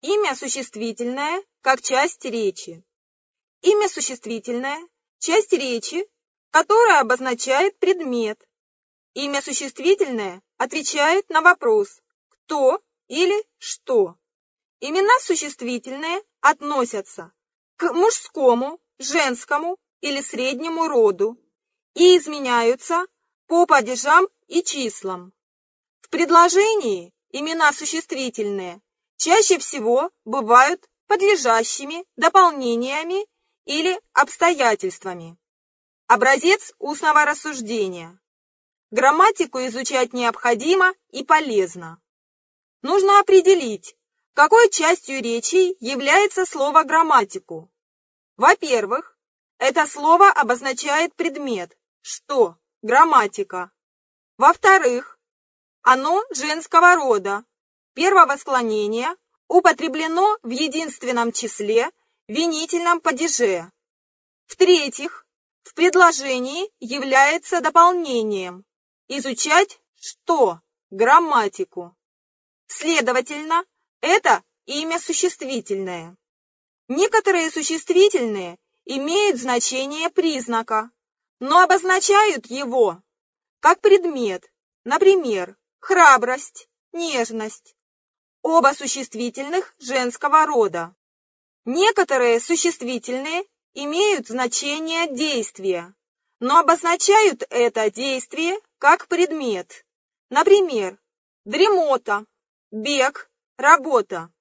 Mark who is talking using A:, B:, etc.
A: Имя существительное как часть речи. Имя существительное – часть речи, которая обозначает предмет. Имя существительное отвечает на вопрос «кто» или «что». Имена существительные относятся к мужскому, женскому или среднему роду и изменяются по падежам и числам. В предложении имена существительные чаще всего бывают подлежащими дополнениями или обстоятельствами. Образец устного рассуждения. Грамматику изучать необходимо и полезно. Нужно определить, какой частью речи является слово «грамматику». Во-первых, это слово обозначает предмет, что грамматика. Во-вторых, оно женского рода, первого склонения, употреблено в единственном числе, винительном падеже. В-третьих, в предложении является дополнением. Изучать что? Грамматику. Следовательно, это имя существительное. Некоторые существительные имеют значение признака, но обозначают его как предмет, например, храбрость, нежность. Оба существительных женского рода. Некоторые существительные имеют значение действия, но обозначают это действие как предмет. Например, дремота, бег, работа.